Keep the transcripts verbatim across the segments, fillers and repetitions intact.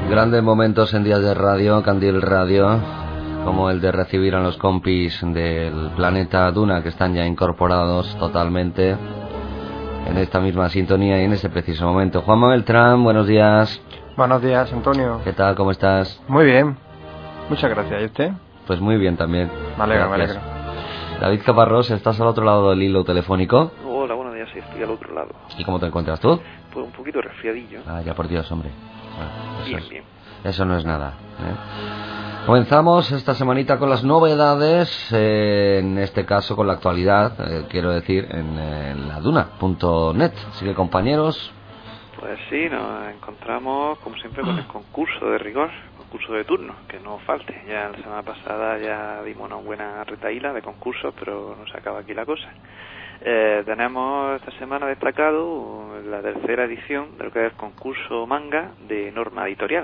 Grandes momentos en días de radio, Candil Radio, como el de recibir a los compis del planeta Duna, que están ya incorporados totalmente en esta misma sintonía y en ese preciso momento. Juanma Beltrán, buenos días. Buenos días, Antonio. ¿Qué tal? ¿Cómo estás? Muy bien. Muchas gracias. ¿Y usted? Pues muy bien también. Me alegro, Gracias. me alegro. David Caparrós, ¿estás al otro lado del hilo telefónico? Hola, buenos días, sí, estoy al otro lado. ¿Y cómo te encuentras tú? Pues un poquito resfriadillo. Ah, ya por Dios, hombre. Ah, bien, es, bien. Eso no es nada, ¿eh? Comenzamos esta semanita con las novedades, eh, en este caso con la actualidad, eh, quiero decir, en, en la duna punto net. Así que, compañeros... Pues sí, nos encontramos, como siempre, con el concurso de rigor, concurso de turno, que no falte. Ya la semana pasada ya dimos una buena retaíla de concursos, pero no se acaba aquí la cosa. Eh, tenemos esta semana destacado la tercera edición de lo que es el concurso manga de Norma Editorial.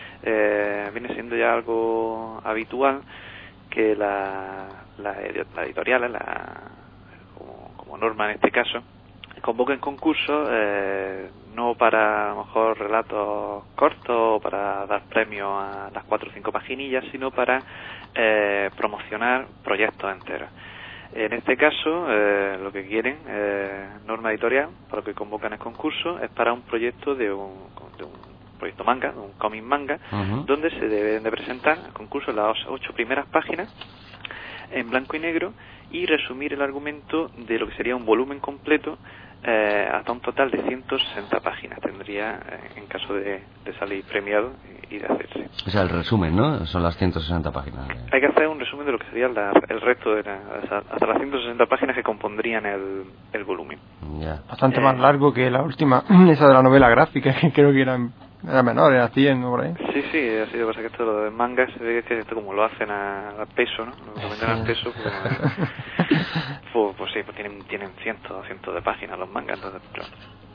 Eh, viene siendo ya algo habitual que la, la, la editorial, la, como, como Norma en este caso, convoquen concursos eh, no para a lo mejor relatos cortos o para dar premios a las cuatro o cinco paginillas, sino para eh, promocionar proyectos enteros. En este caso, eh, lo que quieren, eh, Norma Editorial, para lo que convocan el concurso, es para un proyecto de un, de un proyecto manga, de un cómic manga, uh-huh. donde se deben de presentar al concurso las ocho primeras páginas en blanco y negro y resumir el argumento de lo que sería un volumen completo eh, hasta un total de ciento sesenta páginas tendría eh, en caso de, de salir premiado y, y de hacerse. O sea, el resumen, ¿no? Son las ciento sesenta páginas. Hay que hacer un resumen de lo que sería la, el resto de la, hasta las ciento sesenta páginas que compondrían el, el volumen. Yeah. Bastante eh, más largo que la última, esa de la novela gráfica, que creo que era, era menor, era cien, ¿no? Por ahí. Sí, sí, así de pasa que esto lo de manga se ve que esto como lo hacen a, a peso, ¿no? Lo venden al peso, pues, pues, pues sí, pues tienen, tienen cientos, cientos de páginas los mangas, entonces, pero,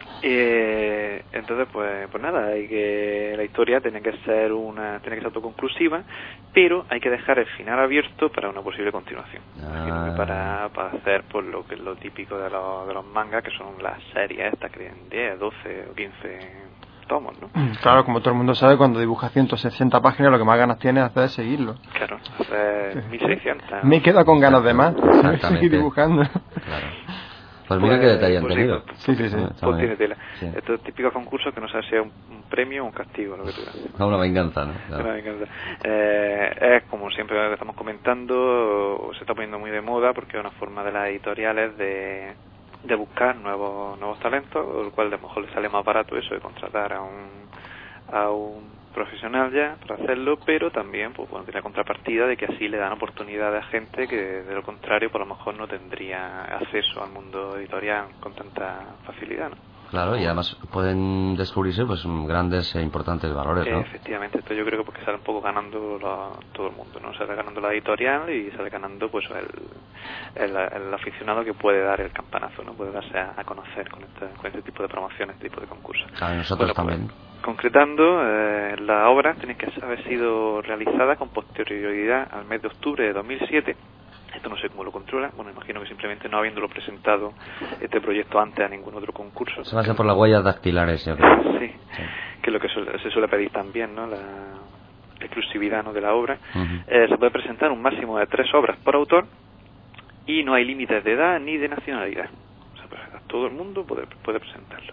eh, entonces pues, pues nada, hay que la historia tiene que ser una, tiene que ser autoconclusiva, pero hay que dejar el final abierto para una posible continuación. Ah. Para, para hacer pues lo que es lo típico de los, de los mangas, que son las series estas que tienen diez, doce o quince tomos, ¿no? Claro, como todo el mundo sabe, cuando dibuja ciento sesenta páginas lo que más ganas tiene es hacer es seguirlo. Claro, hacer mil seiscientos. Me queda con ganas de más. Exactamente. Seguir dibujando. Claro. Pues mira pues, qué detalle han pues tenido. Sí, sí, sí. Pues tiene tela. Sí. Estos típicos concursos que no sabes si es un, un premio o un castigo, lo que tú haces. No, una venganza, ¿no? Claro. Una venganza. Eh, es como siempre estamos comentando, se está poniendo muy de moda porque es una forma de las editoriales de de buscar nuevos nuevos talentos, lo cual a lo mejor le sale más barato eso de contratar a un a un profesional ya para hacerlo, pero también pues bueno, tiene la contrapartida de que así le dan oportunidad a gente que de lo contrario por lo mejor no tendría acceso al mundo editorial con tanta facilidad, ¿no? Claro, y además pueden descubrirse pues grandes e importantes valores, ¿no? Eh, efectivamente, esto yo creo que porque sale un poco ganando la, todo el mundo, ¿no? Sale ganando la editorial y sale ganando pues el, el, el aficionado que puede dar el campanazo, ¿no? Puede darse a, a conocer con este, con este tipo de promociones, este tipo de concursos. Claro, nosotros bueno, también. Pues, concretando, eh, la obra tiene que haber sido realizada con posterioridad al mes de octubre de dos mil siete. Esto no sé cómo lo controla, bueno, imagino que simplemente no habiéndolo presentado este proyecto antes a ningún otro concurso. Se basa por las huellas dactilares, yo creo. Sí, sí, que es lo que suele, se suele pedir también, ¿no? La exclusividad, ¿no?, de la obra. Uh-huh. Eh, se puede presentar un máximo de tres obras por autor y no hay límites de edad ni de nacionalidad. O sea, pues, todo el mundo puede, puede presentarlo.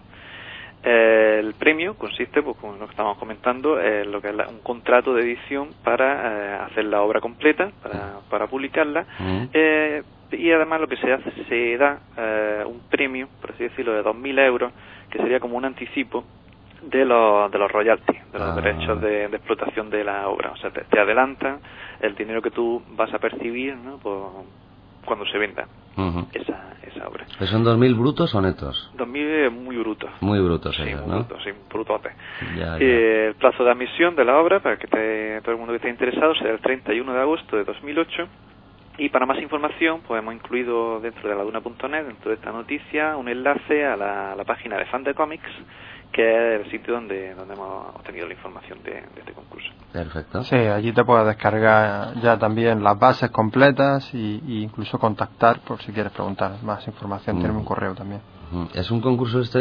Eh, el premio consiste, pues como lo que estábamos comentando, en eh, lo que es la, un contrato de edición para eh, hacer la obra completa, para, para publicarla, uh-huh. eh, y además lo que se hace, se da eh, un premio, por así decirlo, de dos mil euros, que sería como un anticipo de los, de los royalties, de los ah. derechos de, de explotación de la obra. O sea, te, te adelantan el dinero que tú vas a percibir, ¿no?, por, cuando se venda uh-huh. esa, esa obra. ¿Pero son dos mil brutos o netos? dos mil muy brutos. Muy brutos, sí, ellos, muy ¿no? brutos, sí, brutotes. Ya, ya. Eh, el plazo de admisión de la obra, para que te, todo el mundo que esté interesado, será el treinta y uno de agosto de dos mil ocho. Y para más información, pues hemos incluido dentro de la duna punto net, dentro de esta noticia, un enlace a la, a la página de Fan de Comics, que es el sitio donde donde hemos obtenido la información de, de este concurso. Perfecto. Sí, allí te puedes descargar ya también las bases completas y, y incluso contactar por si quieres preguntar más información. Mm. Tiene un correo también. Es un concurso este,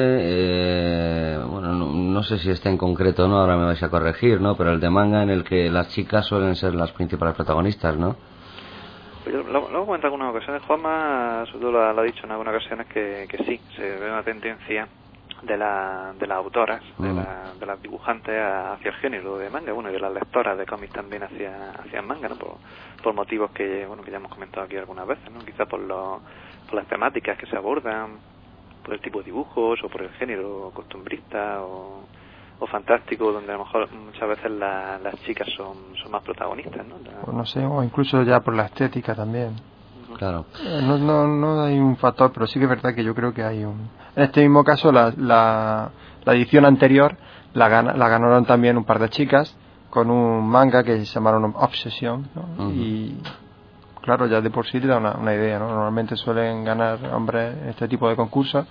eh, bueno, no, no sé si este en concreto, ¿no? Ahora me vais a corregir, ¿no? Pero el de manga en el que las chicas suelen ser las principales protagonistas, ¿no? Pues yo lo, lo he comentado en algunas ocasiones, Juanma, sobre todo lo, lo ha dicho en algunas ocasiones que, que sí, se ve una tendencia de, la, de las autoras, de, mm. la, de las dibujantes hacia el género de manga, bueno, y de las lectoras de cómics también hacia, hacia el manga, ¿no? Por, por motivos que, bueno, que ya hemos comentado aquí algunas veces, ¿no? Quizá por, lo, por las temáticas que se abordan, por el tipo de dibujos o por el género costumbrista o, o fantástico, donde a lo mejor muchas veces la, las chicas son, son más protagonistas, ¿no? La... Pues no sé, o incluso ya por la estética también. Claro. No, no, no hay un factor, pero sí que es verdad que yo creo que hay un... En este mismo caso, la, la, la edición anterior la, gana, la ganaron también un par de chicas con un manga que se llamaron Obsession, ¿no? Uh-huh. Y claro, ya de por sí te da una, una idea, ¿no? Normalmente suelen ganar hombres en este tipo de concursos,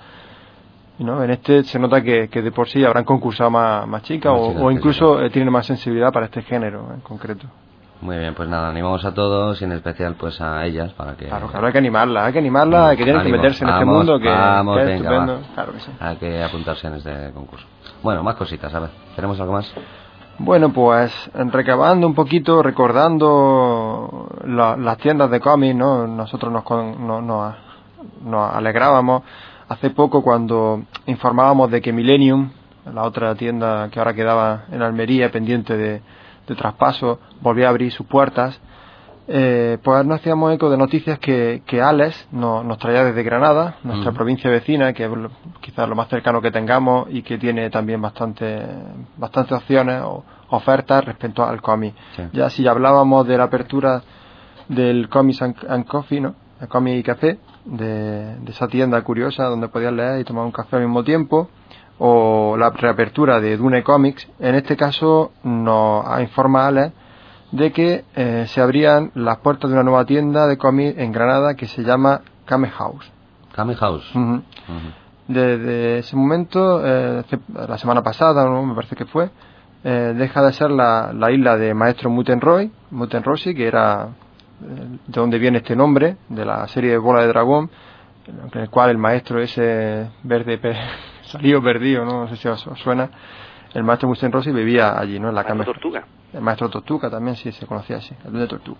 ¿no? En este se nota que, que de por sí habrán concursado más, más chicas o, o incluso eh, tienen más sensibilidad para este género en concreto. Muy bien, pues nada, animamos a todos y en especial pues a ellas para que... Claro, claro, hay que animarla, hay que animarla, hay que tienen que meterse en vamos, este mundo que, vamos, que es venga, estupendo. Va. Claro que sí. Hay que apuntarse en este concurso. Bueno, más cositas, a ver, ¿tenemos algo más? Bueno, pues recabando un poquito, recordando la, las tiendas de cómics, ¿no? Nosotros nos, no, nos, nos alegrábamos hace poco cuando informábamos de que Millennium, la otra tienda que ahora quedaba en Almería pendiente de, de traspaso, volvía a abrir sus puertas. Eh, pues nos hacíamos eco de noticias que, que Alex nos, nos traía desde Granada, nuestra mm. provincia vecina, que es lo, quizás lo más cercano que tengamos y que tiene también bastante, bastantes opciones o ofertas respecto al cómic. Sí. Ya si hablábamos de la apertura del Comics and, and Coffee, ¿no? El cómic y café, de, de esa tienda curiosa donde podías leer y tomar un café al mismo tiempo, o la reapertura de Dune Comics, en este caso nos informa Alex de que eh, se abrían las puertas de una nueva tienda de cómics en Granada que se llama Kame House. Kame House. Uh-huh. Uh-huh. Desde ese momento, eh, la semana pasada, ¿no? Me parece que fue, eh, deja de ser la, la isla de Maestro Mutenroy, Mutenroshi, que era eh, de donde viene este nombre, de la serie de Bola de Dragón, en el cual el maestro ese verde, salió perdido, ¿no? No sé si os, os suena. El maestro Mustenroshi vivía allí, ¿no? En la Maestro Tortuga. El maestro Tortuga también, sí, se conocía así, el de Tortuga.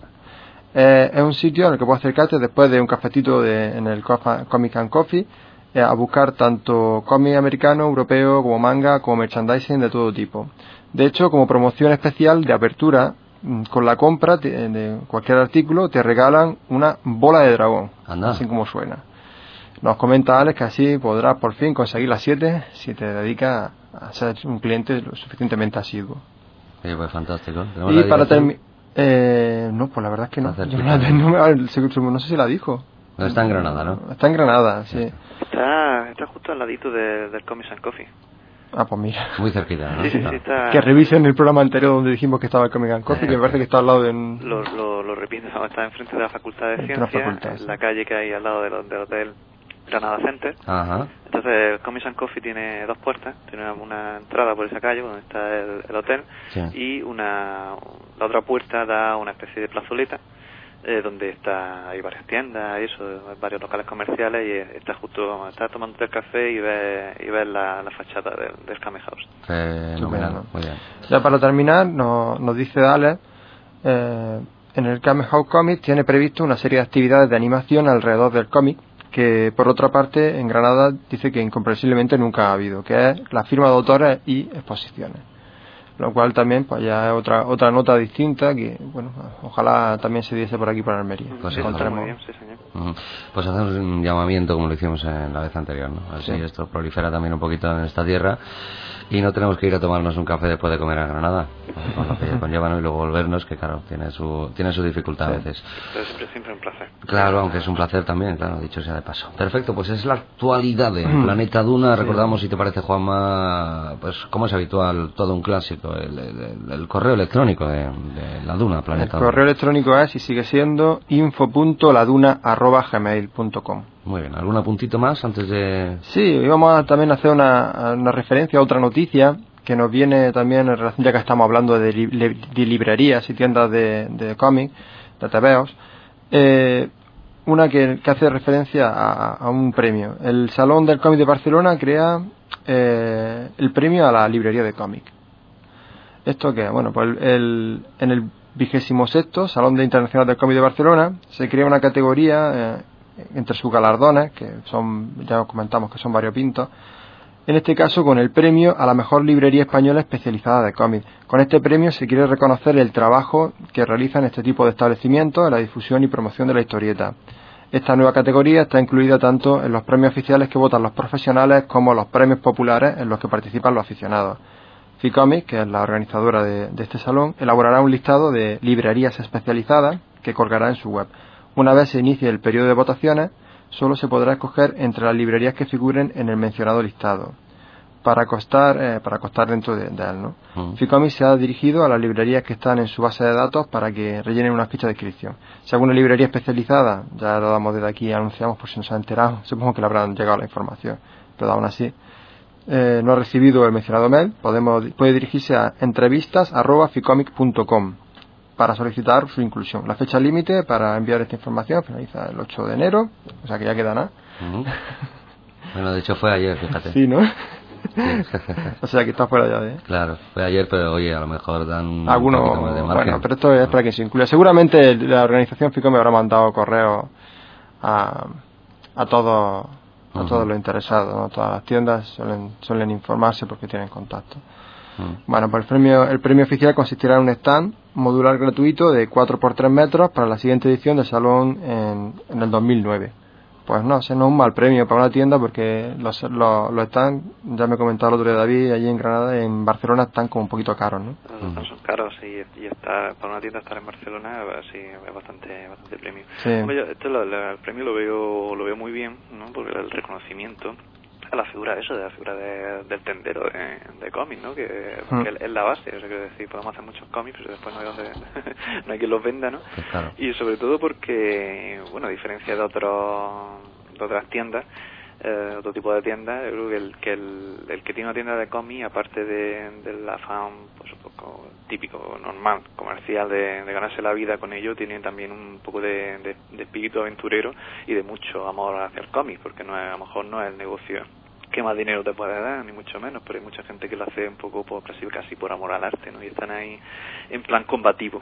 Eh, es un sitio en el que puedes acercarte después de un cafetito de, en el Comic and Coffee eh, a buscar tanto cómic americano, europeo, como manga, como merchandising de todo tipo. De hecho, como promoción especial de apertura, con la compra de, de cualquier artículo te regalan una bola de dragón. Anda. Así como suena. Nos comenta Alex que así podrás por fin conseguir las siete si te dedicas a ser un cliente lo suficientemente asiduo. Sí, pues fantástico. Y para terminar... Eh, no, pues la verdad es que no. Yo no, la, no, no sé si la dijo. No, está en Granada, ¿no? Está en Granada, sí. Está, está justo al ladito de, del Comics and Coffee. Ah, pues mira. Muy cerquita, ¿no? Sí, sí, sí, está... Que revisen el programa anterior donde dijimos que estaba el Comic and Coffee, eh, que me parece que está al lado de... Un... Lo, lo, lo repito, está enfrente de la Facultad de Ciencias, en sí. La calle que hay al lado del, del hotel Granada Center. Ajá. Entonces, el Comics and Coffee tiene dos puertas, tiene una, una entrada por esa calle donde está el, el hotel, sí. Y una la otra puerta da a una especie de plazoleta eh, donde está hay varias tiendas y eso, hay varios locales comerciales y está justo, está tomando el café y ves y ves la, la fachada del, del Kame House. Fenomenal, muy bien. Ya para terminar, nos, nos dice Alex, eh, en el Kame House Comics tiene previsto una serie de actividades de animación alrededor del cómic, que por otra parte en Granada dice que incomprensiblemente nunca ha habido, que es la firma de autores y exposiciones, lo cual también pues ya es otra otra nota distinta que bueno, ojalá también se diese por aquí por Almería. Pues, sí, muy bien, sí, señor. Uh-huh. Pues hacemos un llamamiento como lo hicimos en la vez anterior, ¿no? Así sí. Esto prolifera también un poquito en esta tierra y no tenemos que ir a tomarnos un café después de comer a Granada, con lo que conlleva, ¿no? Y luego volvernos, que claro, tiene su tiene su dificultad sí. A veces. Pero siempre, siempre un placer. Claro, aunque es un placer también, claro, dicho sea de paso. Perfecto, pues es la actualidad de Planeta Duna. Recordamos, si te parece, Juanma, pues como es habitual, todo un clásico, el, el, el correo electrónico de, de la Duna, Planeta El Duna. correo electrónico es y sigue siendo info punto laduna arroba gmail punto com. Muy bien, ¿algún apuntito más antes de...? Sí, íbamos a también hacer una, una referencia a otra noticia que nos viene también en relación, ya que estamos hablando de, li, de librerías y tiendas de, de cómics, de tebeos. Eh, una que, que hace referencia a, a un premio. El Salón del Cómic de Barcelona crea eh, el premio a la librería de cómic. Esto que, bueno, pues el, el, en el vigésimo sexto Salón de Internacional del Cómic de Barcelona se crea una categoría eh, entre sus galardones, que son, ya comentamos que son variopintos, en este caso con el premio a la mejor librería española especializada de cómics. Con este premio se quiere reconocer el trabajo que realizan este tipo de establecimientos en la difusión y promoción de la historieta. Esta nueva categoría está incluida tanto en los premios oficiales que votan los profesionales como los premios populares en los que participan los aficionados. Ficomic, que es la organizadora de, de este salón, elaborará un listado de librerías especializadas que colgará en su web. Una vez se inicie el periodo de votaciones, solo se podrá escoger entre las librerías que figuren en el mencionado listado, para constar, eh, para constar dentro de, de él, ¿no? Uh-huh. Ficomic se ha dirigido a las librerías que están en su base de datos para que rellenen una ficha de inscripción. Si alguna librería especializada, ya lo damos desde aquí, anunciamos por si no se ha enterado, supongo que le habrán llegado la información, pero aún así, eh, no ha recibido el mencionado mail, podemos, puede dirigirse a entrevistas arroba ficomic punto com para solicitar su inclusión. La fecha límite para enviar esta información finaliza el ocho de enero, o sea que ya queda nada. Uh-huh. Bueno, de hecho fue ayer, fíjate. Sí, ¿no? Sí. O sea que está fuera ya de... Claro, fue ayer, pero oye, a lo mejor dan algunos, un poquito más de margen. Bueno, pero esto es para que se incluya. Seguramente la organización FICO me habrá mandado correo a, a todos a uh-huh. todos los interesados, ¿no? Todas las tiendas suelen, suelen informarse porque tienen contacto. Uh-huh. Bueno, pues el premio, el premio oficial consistirá en un stand modular gratuito de cuatro por tres metros para la siguiente edición del salón en, en el dos mil nueve. Pues no, ese no es un mal premio para una tienda porque los, los, los están, ya me comentaba el otro día David, allí en Granada, en Barcelona están como un poquito caros, ¿no? No, no son caros y, y está, para una tienda estar en Barcelona sí es bastante bastante premio. Sí. Hombre, yo, esto lo, lo, el premio lo veo lo veo muy bien, ¿no? Porque el reconocimiento a la figura de eso, de la figura de, del tendero de, de cómics, ¿no? Que, mm. que es la base, o sea, quiero decir, podemos hacer muchos cómics, pero después no hay donde, no hay quien los venda, ¿no? Pues claro. Y sobre todo porque, bueno, a diferencia de otros de otras tiendas, eh, otro tipo de tiendas, yo creo que el que el, el que tiene una tienda de cómics, aparte de, del afán pues un poco típico, normal, comercial de, de ganarse la vida con ello, tiene también un poco de, de, de espíritu aventurero y de mucho amor hacia el cómic, porque no es, a lo mejor no es el negocio que más dinero te puede dar, ni mucho menos, pero hay mucha gente que lo hace un poco por, casi, casi por amor al arte, ¿no? Y están ahí en plan combativo,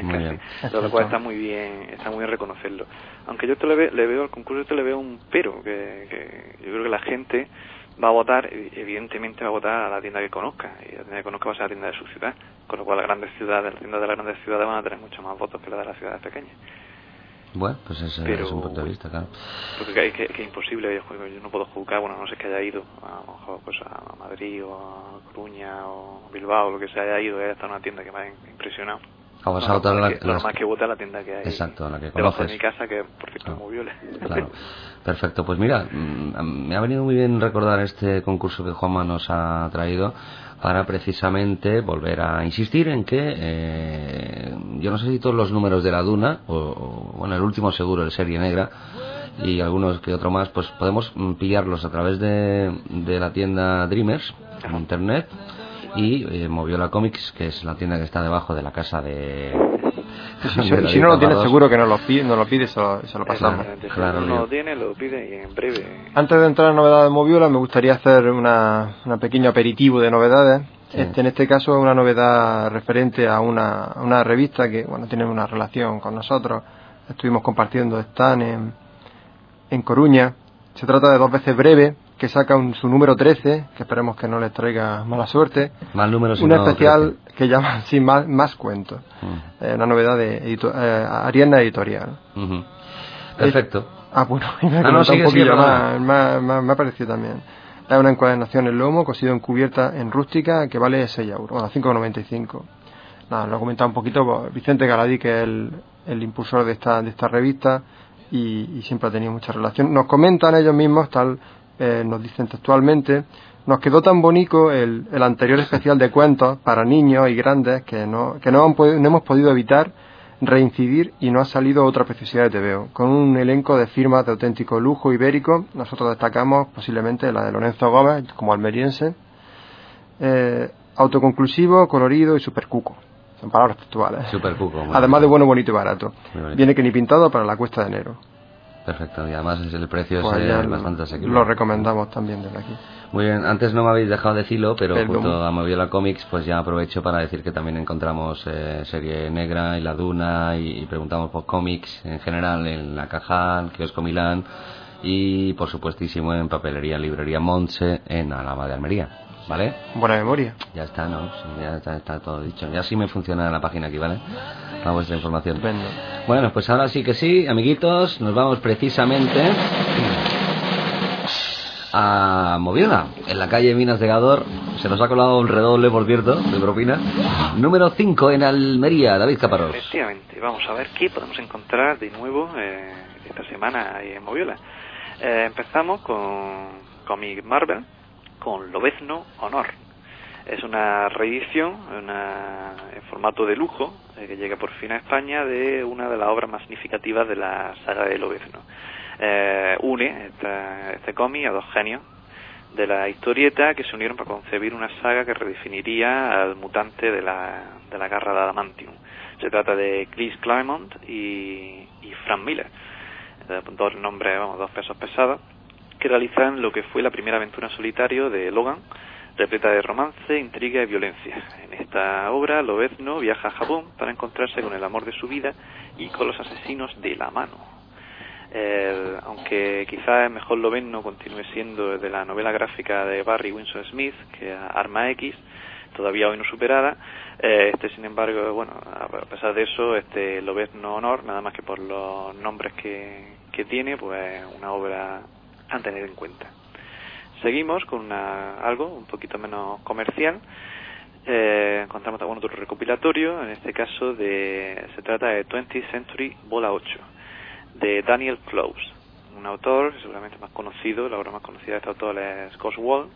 casi, lo cual está muy bien, está muy bien reconocerlo. Aunque yo te le, ve, le veo al concurso, te le veo un pero, que, que yo creo que la gente va a votar, evidentemente va a votar a la tienda que conozca, y la tienda que conozca va a ser la tienda de su ciudad, con lo cual las grandes ciudades, las tiendas de las grandes ciudades van a tener mucho más votos que las de las ciudades pequeñas. Bueno, pues ese Pero, es un punto de vista, claro. Porque que, que, que es imposible, yo no puedo juzgar, bueno, no sé que haya ido a lo mejor pues a Madrid o a Coruña o Bilbao, lo que se haya ido, haya estado en una tienda que me ha impresionado. Ha pasado toda la, lo más que vota la tienda que hay. Exacto, la que debajo conoces. de mi casa, que por cierto es muy viola. Claro, perfecto. Pues mira, me ha venido muy bien recordar este concurso que Juanma nos ha traído para precisamente volver a insistir en que eh, yo no sé si todos los números de la Duna o, o bueno, el último seguro, el Serie Negra y algunos que otro más, pues podemos pillarlos a través de, de la tienda Dreamers en internet y eh, Moviola Comics, que es la tienda que está debajo de la casa de... Sí, sí, sí, si no lo tienes seguro que nos lo pide, nos lo pide se lo, se lo pasamos. Si claro, no lo tiene, lo pide y en breve. Antes de entrar en novedades de Moviola me gustaría hacer una, una pequeño aperitivo de novedades. Sí. Este, en este caso una novedad referente a una, una revista que bueno tiene una relación con nosotros. Estuvimos compartiendo stand en, en Coruña. Se trata de Dos Veces Breve, que saca un, su número trece, que esperemos que no les traiga mala suerte. Más números. Una especial trece. Que llama sí, más, más cuentos. Uh-huh. Eh, una novedad de edito, eh, Ariadna Editorial. Uh-huh. Perfecto. Eh, ah, bueno, me ah, no, sigue, un poquillo sigue, más, más, más, me ha parecido también. Es una encuadernación en lomo, cosido en cubierta en rústica, que vale seis euros, bueno, cinco con noventa y cinco. Nada, lo he comentado un poquito, pues, Vicente Galadí, que es el, el impulsor de esta, de esta revista, y, y siempre ha tenido mucha relación. Nos comentan ellos mismos, tal, eh, nos dicen textualmente, nos quedó tan bonito el, el anterior especial de cuentos para niños y grandes que no, que no, han, no hemos podido evitar reincidir y no ha salido otra preciosidad de T V O. Con un elenco de firmas de auténtico lujo ibérico, nosotros destacamos posiblemente la de Lorenzo Gómez como almeriense, eh, autoconclusivo, colorido y supercuco. Son palabras textuales. Supercuco. Además de bueno, bonito y barato. Viene que ni pintado para la cuesta de enero. Perfecto, y además el precio pues es eh, bastante asequible. Lo recomendamos también desde aquí. Muy bien, antes no me habéis dejado decirlo, pero Perdón. junto a Moviola Comics, pues ya aprovecho para decir que también encontramos eh, Serie Negra y La Duna, y, y preguntamos por cómics en general en La Caja, Kiosco Milán, y por supuestísimo en Papelería Librería Montse en Alhama de Almería, ¿vale? Buena memoria. Ya está, ¿no? Sí, ya está, está todo dicho. Ya sí me funciona la página aquí, ¿vale? La vuestra información. Estupendo. Bueno, pues ahora sí que sí, amiguitos, nos vamos precisamente a Moviola, en la calle Minas de Gador. Se nos ha colado un redoble, por cierto, de propina. Número cinco en Almería, David Caparrós. Efectivamente, vamos a ver qué podemos encontrar de nuevo eh, esta semana ahí en Moviola. Eh, empezamos con cómic Marvel, con Lobezno Honor. Es una reedición una, en formato de lujo eh, que llega por fin a España de una de las obras más significativas de la saga de Lobezno. Eh, une esta, este cómic a dos genios de la historieta que se unieron para concebir una saga que redefiniría al mutante de la, de la garra de Adamantium. Se trata de Chris Claremont y, y Frank Miller, eh, dos nombres, vamos, dos pesos pesados, que realizan lo que fue la primera aventura en solitario de Logan, repleta de romance, intriga y violencia. En esta obra, Lobezno viaja a Japón para encontrarse con el amor de su vida y con los asesinos de la mano. Eh, aunque quizás mejor Lobezno continúe siendo de la novela gráfica de Barry Windsor Smith, que es Arma X, todavía hoy no superada, eh, este sin embargo, bueno, a pesar de eso, este Lobezno Honor, nada más que por los nombres que, que tiene, pues una obra a tener en cuenta. Seguimos con una, algo un poquito menos comercial. Eh, encontramos también otro recopilatorio, en este caso de se trata de twentieth Century Bola ocho, de Daniel Close, un autor seguramente más conocido. La obra más conocida de este autor es Ghost World,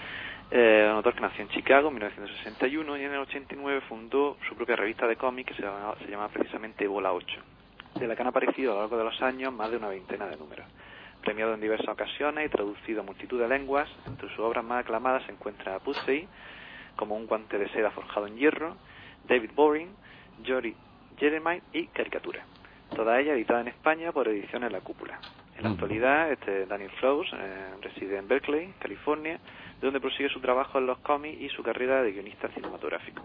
eh, un autor que nació en Chicago en mil novecientos sesenta y uno y en el ochenta y nueve fundó su propia revista de cómics que se llama, se llama precisamente Bola ocho, de la que han aparecido a lo largo de los años más de una veintena de números. Premiado en diversas ocasiones y traducido a multitud de lenguas, entre sus obras más aclamadas se encuentra Pussy, como un guante de seda forjado en hierro, David Boring, Jory Jeremiah y Caricatura. Toda ella editada en España por Ediciones La Cúpula. En la actualidad, este Daniel Close eh, reside en Berkeley, California, de donde prosigue su trabajo en los cómics y su carrera de guionista cinematográfico.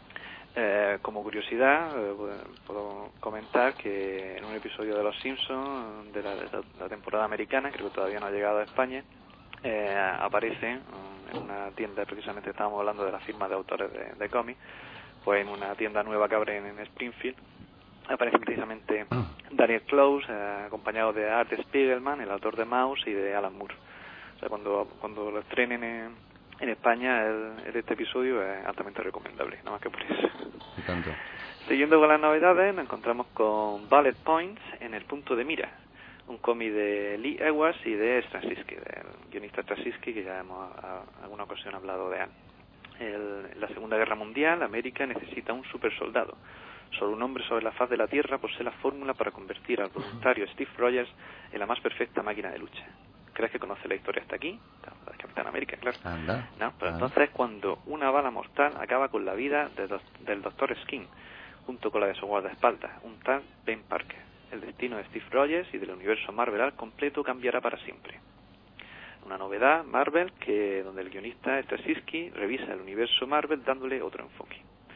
Eh, como curiosidad, eh, puedo comentar que en un episodio de Los Simpsons de la, de la temporada americana, creo que todavía no ha llegado a España, eh, aparece en una tienda, precisamente estábamos hablando de la firma de autores de, de cómics, pues en una tienda nueva que abre en, en Springfield, aparece precisamente Daniel Close, eh, acompañado de Art Spiegelman, el autor de Mouse, y de Alan Moore. O sea, cuando, cuando lo estrenen en En España, el, el este episodio es altamente recomendable, nada más que por eso. Y tanto. Siguiendo con las novedades, nos encontramos con Bullet Points en el punto de mira, un cómic de Lee Edwards y de Straczynski, del guionista Straczynski, que ya hemos a, a alguna ocasión hablado de él. El, en la Segunda Guerra Mundial, América necesita un supersoldado. Solo un hombre sobre la faz de la Tierra posee la fórmula para convertir al voluntario Steve Rogers en la más perfecta máquina de lucha. ¿Crees que conoce la historia hasta aquí? La de Capitán América, claro. Anda. No, pero Anda. entonces cuando una bala mortal acaba con la vida de do, del doctor Skin, junto con la de su guardaespaldas, un tal Ben Parker. El destino de Steve Rogers y del universo Marvel al completo cambiará para siempre. Una novedad Marvel que donde el guionista Straczynski revisa el universo Marvel dándole otro enfoque.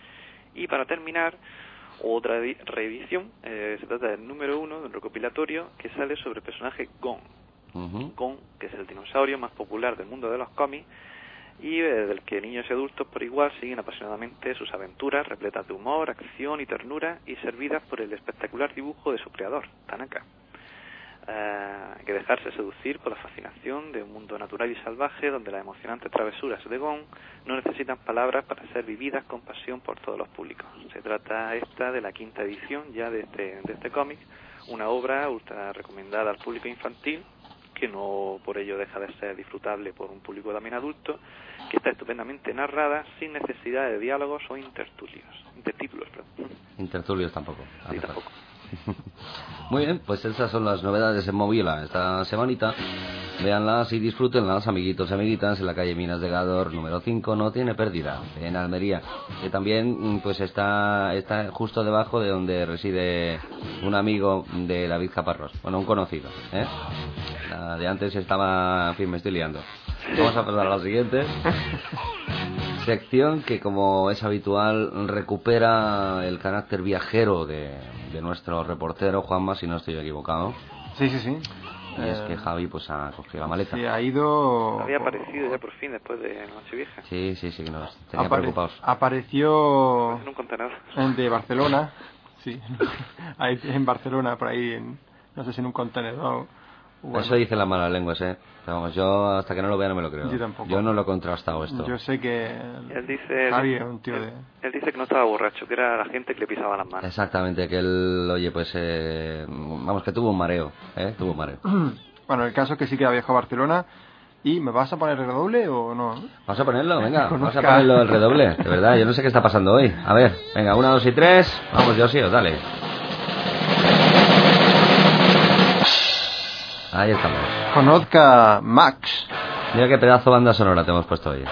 Y para terminar, otra reedición, eh, se trata del número uno de un recopilatorio que sale sobre el personaje Gon. Uh-huh. Gon, que es el dinosaurio más popular del mundo de los cómics y eh, del que niños y adultos por igual siguen apasionadamente sus aventuras repletas de humor, acción y ternura y servidas por el espectacular dibujo de su creador, Tanaka. Eh, hay que dejarse seducir por la fascinación de un mundo natural y salvaje donde las emocionantes travesuras de Gon no necesitan palabras para ser vividas con pasión por todos los públicos. Se trata esta de la quinta edición ya de este, de este cómic, una obra ultra recomendada al público infantil, que no por ello deja de ser disfrutable por un público también adulto, que está estupendamente narrada sin necesidad de diálogos o intertulios, intertítulos. Perdón. Intertulios tampoco. Sí, tampoco. Muy bien, pues esas son las novedades en Moviola esta semanita. véanlas y disfrútenlas, amiguitos y amiguitas, en la calle Minas de Gador, número cinco, no tiene pérdida, en Almería, que también pues está está justo debajo de donde reside un amigo de David Caparrós, bueno, un conocido, ¿eh? La de antes estaba, en fin, me estoy liando. Vamos a pasar a la siguiente sección, que como es habitual recupera el carácter viajero de, de nuestro reportero Juanma, si no estoy equivocado. Sí, sí, sí. Y eh, es que Javi pues ha cogido la maleta. Sí, ha ido... Había aparecido ya por fin después de Nochevieja. Sí, sí, sí, nos tenía Apare... preocupados. Apareció... En un contenedor. De Barcelona, sí. Ahí en Barcelona, por ahí, en, no sé si en un contenedor. Bueno. Eso dicen las malas lenguas, ¿eh? Vamos, yo hasta que no lo vea no me lo creo. Yo tampoco. Yo no lo he contrastado esto. Yo sé que él dice, Javi es un tío él, de... él dice que no estaba borracho, que era la gente que le pisaba las manos. Exactamente, que él, oye, pues, eh, vamos, que tuvo un mareo, ¿eh? Tuvo un mareo. Bueno, el caso es que sí que ha viajado a Barcelona. ¿Y me vas a poner el redoble o no? Vamos a ponerlo, venga, vamos a ponerlo el redoble. De verdad, yo no sé qué está pasando hoy. A ver, venga, una, dos y tres. Vamos, yo sí, os dale. Ahí estamos. Conozca Max. Mira qué pedazo de banda sonora te hemos puesto hoy.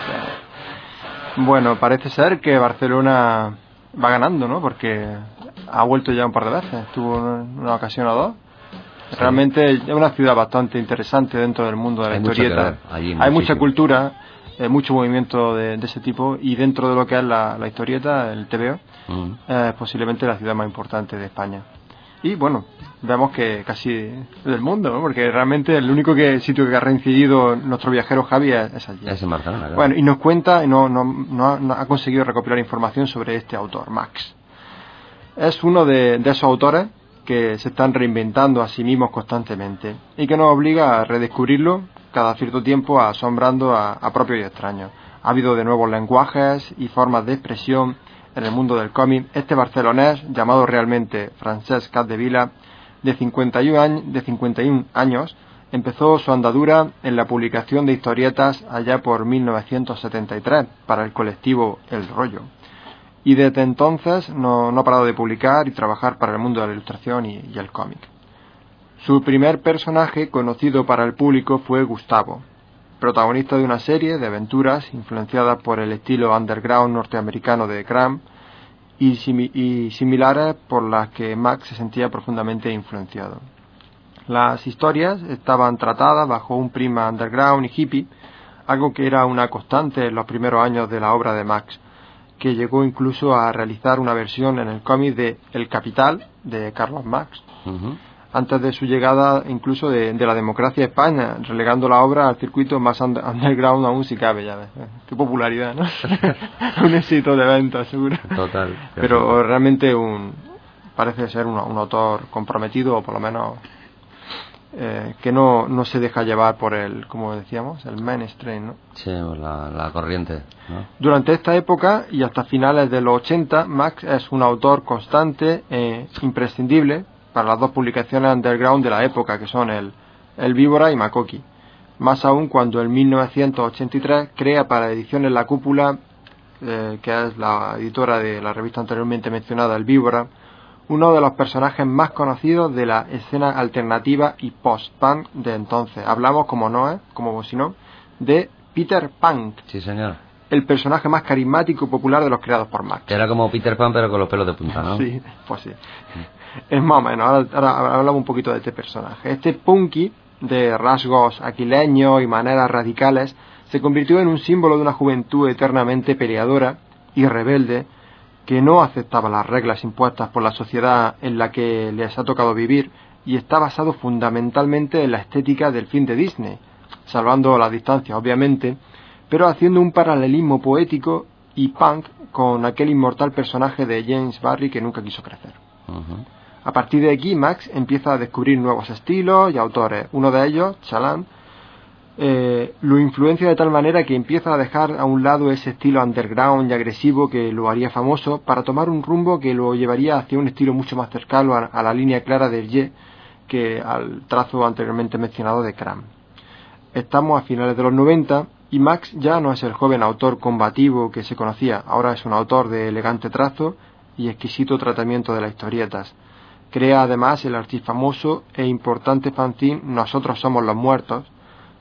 Bueno, parece ser que Barcelona va ganando, ¿no? Porque ha vuelto ya un par de veces. Estuvo en una ocasión o dos. Sí. Realmente es una ciudad bastante interesante dentro del mundo de la Hay historieta. Allí, hay mucha cultura, eh, mucho movimiento de, de ese tipo. Y dentro de lo que es la, la historieta, el T V O, mm. es posiblemente la ciudad más importante de España. Y bueno, vemos que casi del mundo, ¿no? Porque realmente el único que sitio que ha reincidido nuestro viajero Javi es, es allí. Es en Barcelona, claro. Bueno, y nos cuenta, y no, no, no, ha, no ha conseguido recopilar información sobre este autor, Max. Es uno de, de esos autores que se están reinventando a sí mismos constantemente y que nos obliga a redescubrirlo cada cierto tiempo, asombrando a, a propios y extraños. Ha habido de nuevos lenguajes y formas de expresión en el mundo del cómic. Este barcelonés, llamado realmente Francesc Capdevila, de cincuenta y un años, empezó su andadura en la publicación de historietas allá por mil novecientos setenta y tres para el colectivo El Rollo. Y desde entonces no, no ha parado de publicar y trabajar para el mundo de la ilustración y, y el cómic. Su primer personaje conocido para el público fue Gustavo, protagonista de una serie de aventuras influenciadas por el estilo underground norteamericano de Crumb y, simi- y similares por las que Max se sentía profundamente influenciado. Las historias estaban tratadas bajo un prisma underground y hippie, algo que era una constante en los primeros años de la obra de Max, que llegó incluso a realizar una versión en el cómic de El Capital de Carlos Marx. Uh-huh. Antes de su llegada incluso de, de la democracia a España, relegando la obra al circuito más under, underground aún si cabe, ya ves. Qué popularidad, ¿no? Un éxito de venta, seguro. Total. Pero realmente un parece ser un, un autor comprometido, o por lo menos eh, que no, no se deja llevar por el, como decíamos, el mainstream, ¿no? Sí, la, la corriente, ¿no? Durante esta época y hasta finales de los ochenta, Max es un autor constante e imprescindible para las dos publicaciones underground de la época, que son el, el Víbora y Makoki. Más aún cuando en mil novecientos ochenta y tres crea para Ediciones La Cúpula, eh, que es la editora de la revista anteriormente mencionada, El Víbora, uno de los personajes más conocidos de la escena alternativa y post-punk de entonces. Hablamos, como no es, como si no, de Peter Punk. Sí, señor. El personaje más carismático y popular de los creados por Max. Era como Peter Pan, pero con los pelos de punta, ¿no? Sí, pues sí. Es más o menos. Ahora, ahora hablamos un poquito de este personaje. Este punky, de rasgos aquileños y maneras radicales, se convirtió en un símbolo de una juventud eternamente peleadora y rebelde, que no aceptaba las reglas impuestas por la sociedad en la que les ha tocado vivir, y está basado fundamentalmente en la estética del film de Disney, salvando las distancias, obviamente, pero haciendo un paralelismo poético y punk con aquel inmortal personaje de James Barry que nunca quiso crecer. Uh-huh. A partir de aquí, Max empieza a descubrir nuevos estilos y autores. Uno de ellos, Chaland, eh, lo influencia de tal manera que empieza a dejar a un lado ese estilo underground y agresivo que lo haría famoso para tomar un rumbo que lo llevaría hacia un estilo mucho más cercano a, a la línea clara del Ye que al trazo anteriormente mencionado de Crumb. Estamos a finales de los noventa y Max ya no es el joven autor combativo que se conocía, ahora es un autor de elegante trazo y exquisito tratamiento de las historietas. Crea además el archifamoso e importante fanzine Nosotros Somos los Muertos,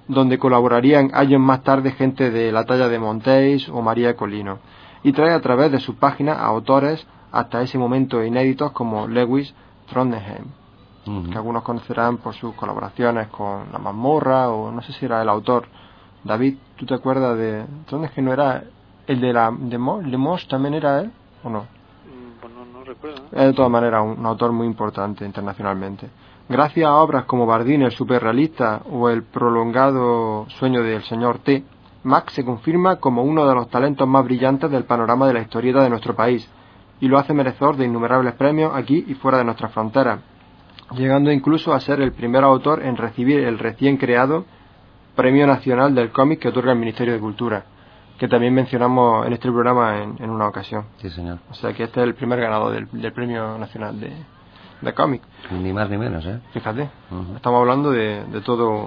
donde colaborarían años más tarde gente de la talla de Montéis o María Colino, y trae a través de sus páginas a autores hasta ese momento inéditos como Lewis Trondheim, uh-huh. que algunos conocerán por sus colaboraciones con La Mazmorra, o no sé si era el autor. David, ¿tú te acuerdas de Trondheim? ¿No era el de la de Mo, Le Mos también era él o no? Pues no, no recuerdo. Es de todas maneras un, un autor muy importante internacionalmente. Gracias a obras como Bardín, el superrealista, o El prolongado sueño del señor T, Max se confirma como uno de los talentos más brillantes del panorama de la historieta de nuestro país, y lo hace merecedor de innumerables premios aquí y fuera de nuestras fronteras, llegando incluso a ser el primer autor en recibir el recién creado Premio Nacional del Cómic que otorga el Ministerio de Cultura, que también mencionamos en este programa en, en una ocasión. Sí, señor. O sea que este es el primer ganador del, del Premio Nacional de, de Cómic. Ni más ni menos, ¿eh? Fíjate, uh-huh. estamos hablando de, de todo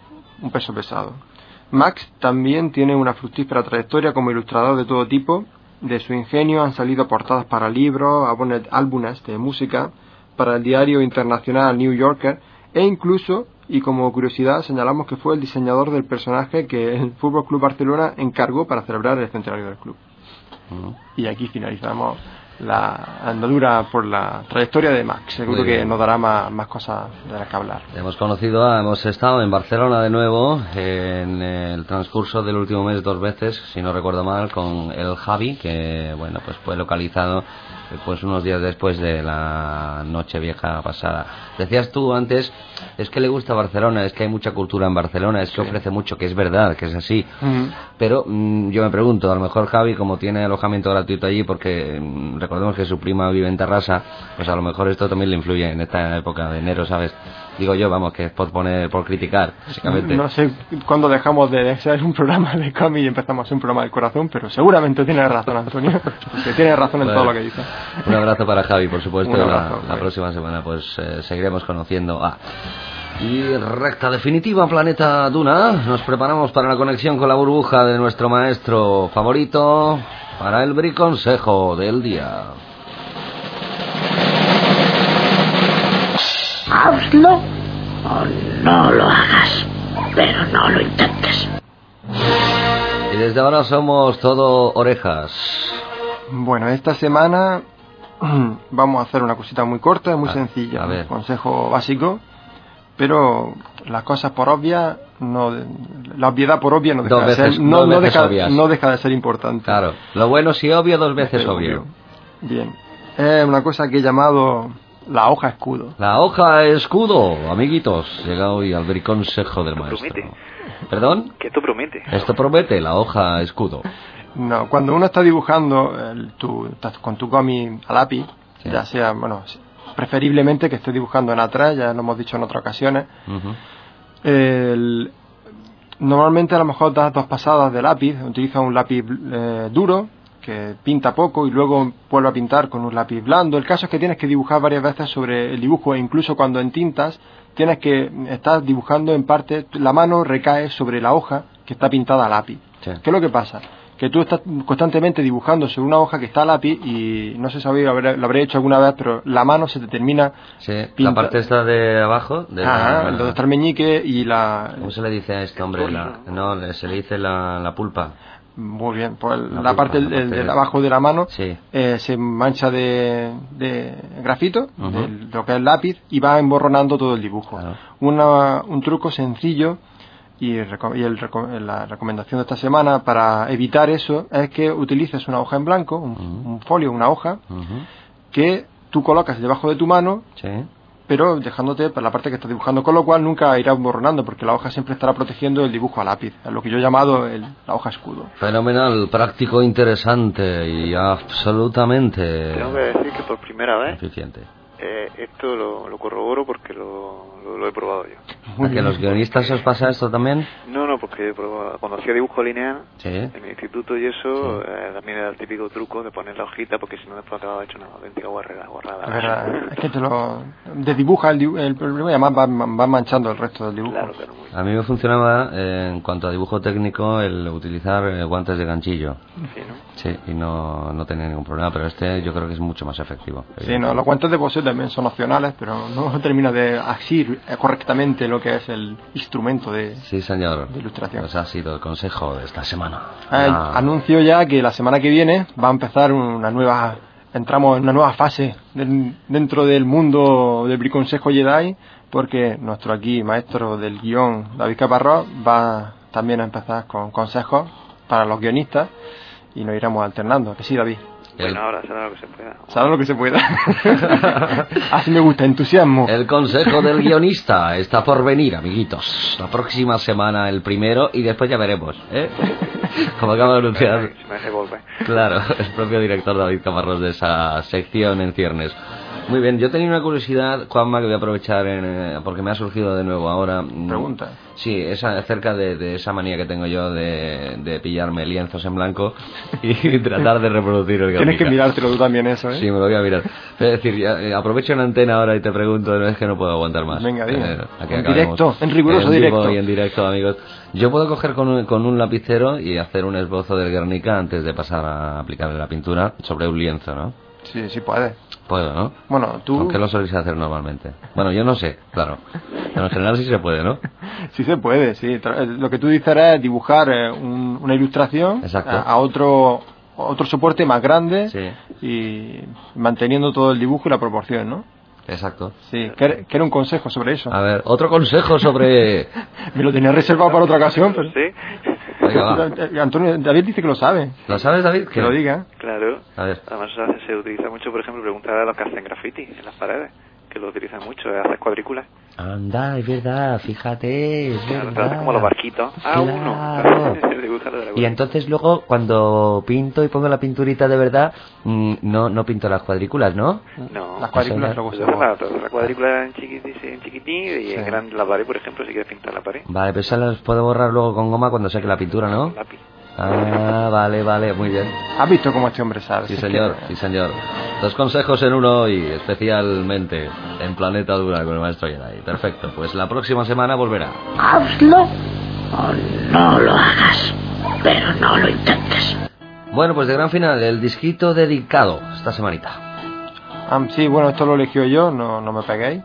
un peso pesado. Max también tiene una fructífera trayectoria como ilustrador de todo tipo. De su ingenio han salido portadas para libros, álbumes de música, para el diario internacional New Yorker, e incluso, y como curiosidad, señalamos que fue el diseñador del personaje que el F C Barcelona encargó para celebrar el centenario del club. Uh-huh. Y aquí finalizamos la andadura por la trayectoria de Max. Seguro que nos dará más, más cosas de las que hablar. Hemos conocido, hemos estado en Barcelona de nuevo en el transcurso del último mes dos veces, si no recuerdo mal, con el Javi, que bueno, pues fue localizado pues unos días después de la Nochevieja pasada. Decías tú antes, es que le gusta Barcelona, es que hay mucha cultura en Barcelona, es que sí. ofrece mucho, que es verdad, que es así. Uh-huh. Pero mmm, yo me pregunto, a lo mejor Javi, como tiene alojamiento gratuito allí, porque mmm, recordemos que su prima vive en Terrassa, pues a lo mejor esto también le influye en esta época de enero, ¿sabes? Digo yo, vamos, que es por poner, por criticar, básicamente. No sé cuándo dejamos de ser un programa de cómic y empezamos a ser un programa del corazón, pero seguramente tiene razón, Antonio, porque tiene razón en bueno, todo lo que dice. Un abrazo para Javi, por supuesto. Abrazo, la, la próxima semana pues eh, seguiremos conociendo a... Y recta definitiva, Planeta Duna. Nos preparamos para la conexión con la burbuja de nuestro maestro favorito, para el briconsejo del día. Hazlo o no lo hagas, pero no lo intentes. Y desde ahora somos todo orejas. Bueno, esta semana vamos a hacer una cosita muy corta, muy a, sencilla, a ver. Un consejo básico, pero las cosas por obvias, no, la obviedad por obvia no deja, dos de, veces, ser, no, no, deja, obvias. no deja de ser importante. Claro, lo bueno si obvio, dos veces Pero, obvio. Bien, es una cosa que he llamado la hoja escudo. La hoja escudo, amiguitos, llega hoy al briconsejo del maestro. Promete. ¿Perdón? Que esto promete. Esto promete, la hoja escudo. No, cuando uno está dibujando el, tu, con tu cómic a lápiz, sí. ya sea, bueno, preferiblemente que esté dibujando en A tres, ya lo hemos dicho en otras ocasiones, uh-huh. el, normalmente a lo mejor das dos pasadas de lápiz, utiliza un lápiz eh, duro, que pinta poco y luego vuelve a pintar con un lápiz blando. El caso es que tienes que dibujar varias veces sobre el dibujo, e incluso cuando entintas tienes que estar dibujando en parte, la mano recae sobre la hoja que está pintada a lápiz. Sí. ¿Qué es lo que pasa? Que tú estás constantemente dibujando sobre una hoja que está a lápiz y no sé si lo habré hecho alguna vez, pero la mano se te termina... Sí, pinta... la parte esta de abajo... De Ajá, la... donde está el meñique y la... ¿Cómo se le dice a este hombre? La... No, se le dice la, la pulpa. Muy bien, pues la, la, la pulpa, parte la de, parte de abajo de la mano sí. eh, se mancha de, de grafito, uh-huh. de lo que es el lápiz, y va emborronando todo el dibujo. Claro. Una, un truco sencillo y, y el, la recomendación de esta semana para evitar eso es que utilices una hoja en blanco, un, uh-huh. un folio, una hoja, uh-huh. que tú colocas debajo de tu mano, sí. pero dejándote para la parte que estás dibujando, con lo cual nunca irá borronando, porque la hoja siempre estará protegiendo el dibujo a lápiz, es lo que yo he llamado el, la hoja escudo. Fenomenal, práctico, interesante y absolutamente... Tengo que decir que por primera vez eficiente. Eh, esto lo, lo corroboro porque lo, lo, lo he probado yo. ¿A que los guionistas os pasa esto también? No, no, porque que cuando hacía dibujo lineal Sí. en el instituto y eso, eh, también era el típico truco de poner la hojita, porque si no después te va hecho una auténtica borrada. borrada. Es verdad, es que te lo desdibuja el, dibu- el problema y además va, va manchando el resto del dibujo. Claro, claro, muy bien. A mí me funcionaba, eh, en cuanto a dibujo técnico, el utilizar eh, guantes de ganchillo. Sí, ¿no? Sí, y no, no tenía ningún problema, pero este yo creo que es mucho más efectivo. Sí, no, los guantes de poseo también son opcionales, pero no termina de asir correctamente lo que es el instrumento de, Sí, señor. de ilustración. Pues ha sido el consejo de esta semana. Eh, Ah, Anuncio ya que la semana que viene va a empezar una nueva, entramos en una nueva fase del- dentro del mundo del Briconsejo Jedi, porque nuestro aquí maestro del guión, David Caparrós, va también a empezar con consejos para los guionistas y nos iremos alternando. Que sí, David. el, Bueno, ahora será lo que se pueda. ¿Sabes lo que se pueda? Así me gusta, entusiasmo. el consejo del guionista está por venir, amiguitos. La próxima semana el primero y después ya veremos, ¿eh? Como acaba de anunciar, Si me deje volver. claro, el propio director David Caparrós de esa sección en ciernes. Muy bien, yo tenía una curiosidad, Juanma, que voy a aprovechar en, eh, porque me ha surgido de nuevo ahora. Mm, Pregunta. Sí, esa, acerca de, de esa manía que tengo yo de, de pillarme lienzos en blanco y tratar de reproducir el Tienes que Guernica. mirártelo tú también eso, ¿eh? Sí, me lo voy a mirar. Es decir, ya, eh, aprovecho una antena ahora y te pregunto, no es que no puedo aguantar más. Venga, dime. a que En acabemos. directo, en riguroso En vivo directo. y en directo, amigos. Yo puedo coger con un, con un lapicero y hacer un esbozo del Guernica antes de pasar a aplicarle la pintura sobre un lienzo, ¿no? Sí, sí puedes. Puedo, ¿no? Bueno, tú... ¿Con qué lo soléis hacer normalmente? Bueno, yo no sé, claro. Pero en general sí se puede, ¿no? Sí se puede, sí. Tra- Lo que tú dices es dibujar eh, un- una ilustración Exacto. a, a otro otro soporte más grande Sí, y manteniendo todo el dibujo y la proporción, ¿no? exacto. Sí, que era, que era un consejo sobre eso. A ver, otro consejo sobre... Me lo tenía reservado para otra ocasión, pero... Sí, Venga, va. Eh, Antonio, David dice que lo sabe, ¿Lo sabes, David? que lo diga. claro. A ver. Además se, hace- se utiliza mucho, por ejemplo, preguntar a los que hacen graffiti en las paredes, que lo utilizan mucho, es hacer cuadrículas. Anda, es verdad, fíjate, es Claro, verdad. como los barquitos. Ah, Claro. uno. Dibuja lo de la Y entonces luego cuando pinto y pongo la pinturita de verdad, mm, no no pinto las cuadrículas, ¿no? No. Las cuadrículas Eso luego Pues se la, borran. la, la cuadrícula en chiquitín, en chiquitín y Sí. en grande la pared, por ejemplo, si quieres pintar la pared. Vale, pero esas las puedo borrar luego con goma cuando saque la pintura, ¿no? Con lápiz. Ah, vale, vale, muy bien. ¿Has visto cómo este hombre sabe? Sí, Es señor, que- sí, señor. Dos consejos en uno y especialmente en Planeta Dura con el maestro Jedi. Perfecto, pues la próxima semana volverá. Hazlo o no lo hagas, pero no lo intentes. Bueno, pues de gran final, el disquito dedicado esta semanita. Ah, sí, bueno, esto lo eligió yo, no, no me peguéis.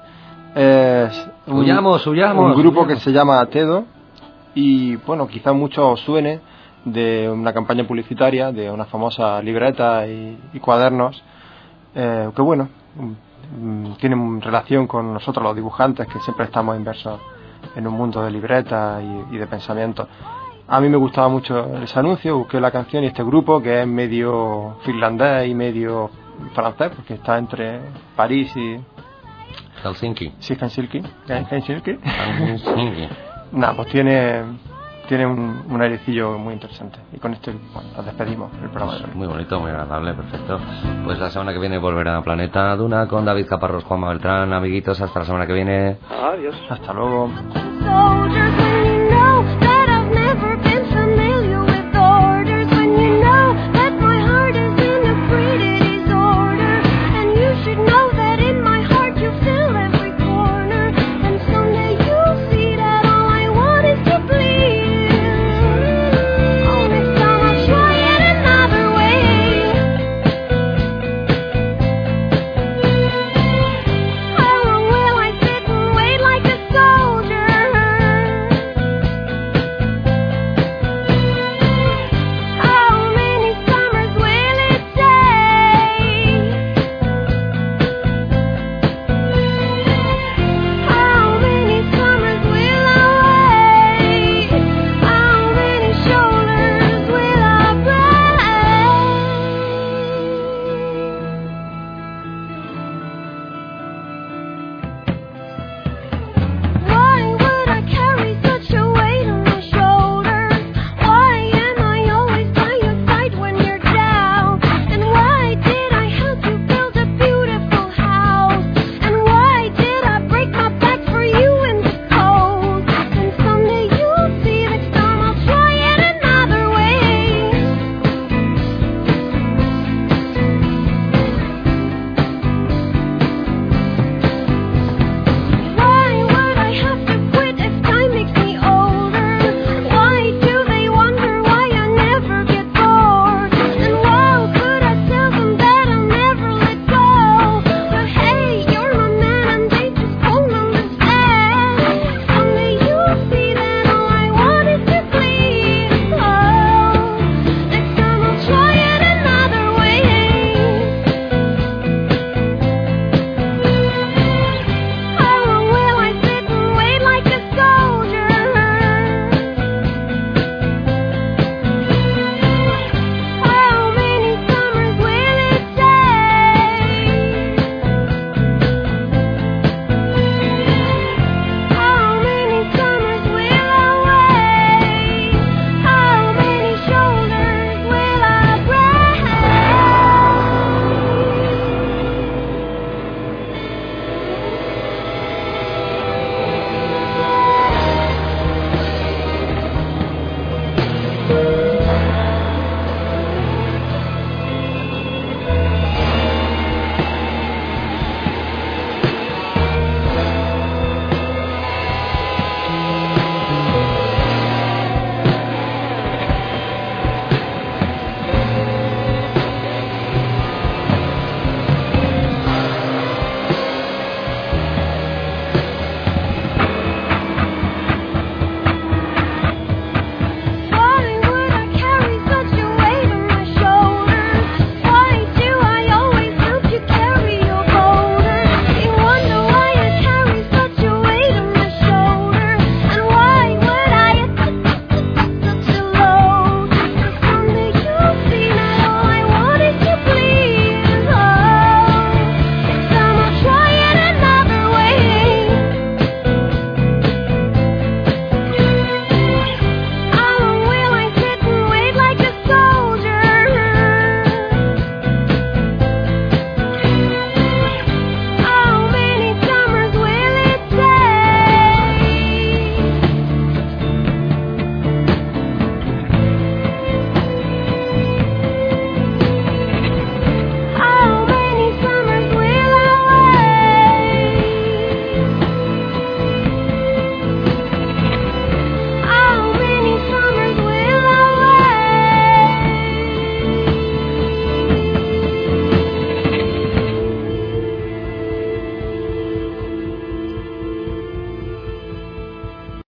Es un, Huyamos, huyamos, un grupo huyamos. que se llama Tedo y, bueno, quizá mucho os suene de una campaña publicitaria, de una famosa libreta y, y cuadernos, eh, que, bueno, mm, tienen relación con nosotros los dibujantes, que siempre estamos inmersos en un mundo de libretas y, y de pensamientos. A mí me gustaba mucho ese anuncio, busqué la canción y este grupo, que es medio finlandés y medio francés, porque está entre París y... Helsinki. Sí, Helsinki. Helsinki. Helsinki. Nada, pues tiene, tiene un, un airecillo muy interesante. Y con esto, bueno, nos despedimos del programa de hoy. Muy bonito, muy agradable, perfecto. Pues la semana que viene volverá a Planeta Duna con David Caparrós, Juanma Beltrán. Amiguitos, hasta la semana que viene. Adiós. Hasta luego. Soldier